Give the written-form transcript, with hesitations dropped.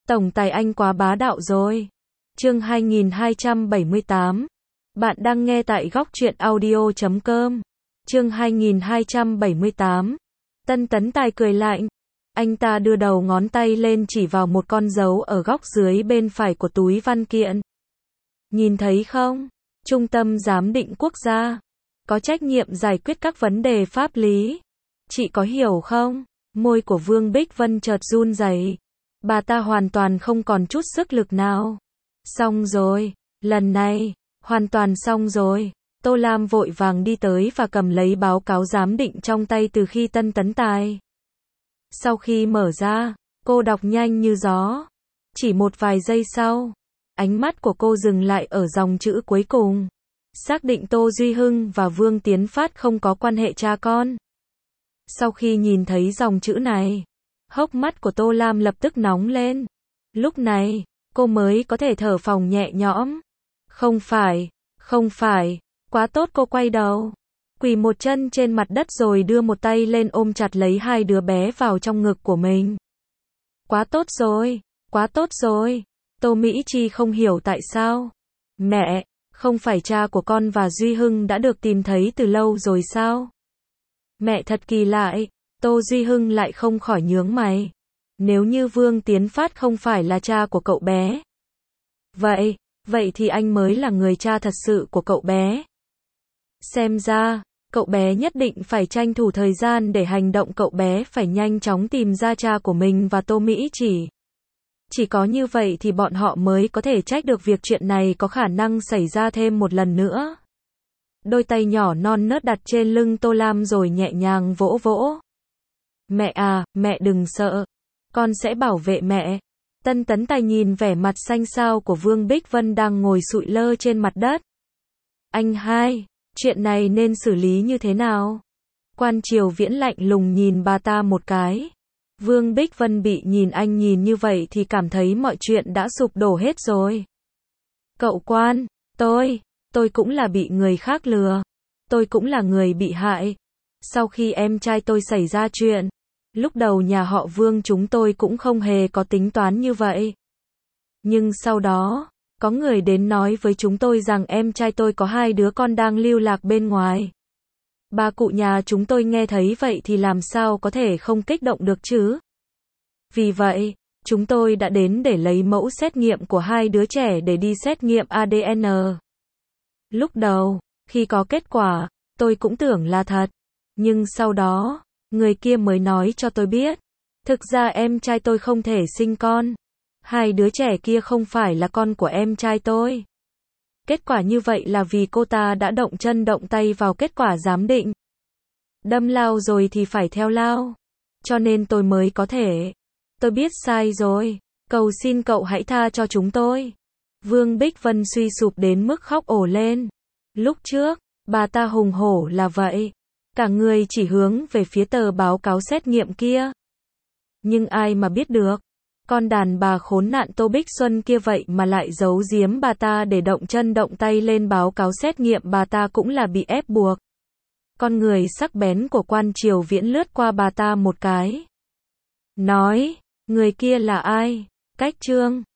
Tổng tài anh quá bá đạo rồi. Chương 2278. Bạn đang nghe tại góc truyện audio.com. Chương 2278. Tân Tấn Tài cười lạnh. Anh ta đưa đầu ngón tay lên chỉ vào một con dấu ở góc dưới bên phải của túi văn kiện. Nhìn thấy không? Trung tâm giám định quốc gia có trách nhiệm giải quyết các vấn đề pháp lý. Chị có hiểu không? Môi của Vương Bích Vân chợt run rẩy. Bà ta hoàn toàn không còn chút sức lực nào. Xong rồi, lần này, hoàn toàn xong rồi. Tô Lam vội vàng đi tới và cầm lấy báo cáo giám định trong tay từ khi Tân Tấn Tài. Sau khi mở ra, cô đọc nhanh như gió. Chỉ một vài giây sau, ánh mắt của cô dừng lại ở dòng chữ cuối cùng. Xác định Tô Duy Hưng và Vương Tiến Phát không có quan hệ cha con. Sau khi nhìn thấy dòng chữ này, hốc mắt của Tô Lam lập tức nóng lên. Lúc này, cô mới có thể thở phào nhẹ nhõm. Không phải, quá tốt. Cô quay đầu, quỳ một chân trên mặt đất rồi đưa một tay lên ôm chặt lấy hai đứa bé vào trong ngực của mình. Quá tốt rồi. Tô Mỹ Chi không hiểu tại sao. Mẹ, không phải cha của con và Duy Hưng đã được tìm thấy từ lâu rồi sao? Mẹ thật kỳ lạ. Tô Duy Hưng lại không khỏi nhướng mày. Nếu như Vương Tiến Phát không phải là cha của cậu bé, vậy thì anh mới là người cha thật sự của cậu bé. Xem ra, cậu bé nhất định phải tranh thủ thời gian để hành động. Cậu bé phải nhanh chóng tìm ra cha của mình và Tô Mỹ Chỉ có như vậy thì bọn họ mới có thể trách được việc chuyện này có khả năng xảy ra thêm một lần nữa. Đôi tay nhỏ non nớt đặt trên lưng Tô Lam rồi nhẹ nhàng vỗ vỗ. Mẹ à, mẹ đừng sợ. Con sẽ bảo vệ mẹ. Tân Tấn Tài nhìn vẻ mặt xanh xao của Vương Bích Vân đang ngồi sụi lơ trên mặt đất. Anh hai, chuyện này nên xử lý như thế nào? Quan Triều Viễn lạnh lùng nhìn bà ta một cái. Vương Bích Vân bị nhìn anh nhìn như vậy thì cảm thấy mọi chuyện đã sụp đổ hết rồi. Cậu Quan, tôi cũng là bị người khác lừa. Tôi cũng là người bị hại. Sau khi em trai tôi xảy ra chuyện, lúc đầu nhà họ Vương chúng tôi cũng không hề có tính toán như vậy. Nhưng sau đó, có người đến nói với chúng tôi rằng em trai tôi có hai đứa con đang lưu lạc bên ngoài. Bà cụ nhà chúng tôi nghe thấy vậy thì làm sao có thể không kích động được chứ? Vì vậy, chúng tôi đã đến để lấy mẫu xét nghiệm của hai đứa trẻ để đi xét nghiệm ADN. Lúc đầu, khi có kết quả, tôi cũng tưởng là thật. Nhưng sau đó, người kia mới nói cho tôi biết. Thực ra em trai tôi không thể sinh con. Hai đứa trẻ kia không phải là con của em trai tôi. Kết quả như vậy là vì cô ta đã động chân động tay vào kết quả giám định. Đâm lao rồi thì phải theo lao. Cho nên tôi mới có thể. Tôi biết sai rồi. Cầu xin cậu hãy tha cho chúng tôi. Vương Bích Vân suy sụp đến mức khóc ồ lên. Lúc trước, bà ta hùng hổ là vậy. Cả người chỉ hướng về phía tờ báo cáo xét nghiệm kia. Nhưng ai mà biết được. Con đàn bà khốn nạn Tô Bích Xuân kia vậy mà lại giấu giếm bà ta để động chân động tay lên báo cáo xét nghiệm. Bà ta cũng là bị ép buộc. Con người sắc bén của Quan Triều Viễn lướt qua bà ta một cái. Nói, người kia là ai? Cách Trương.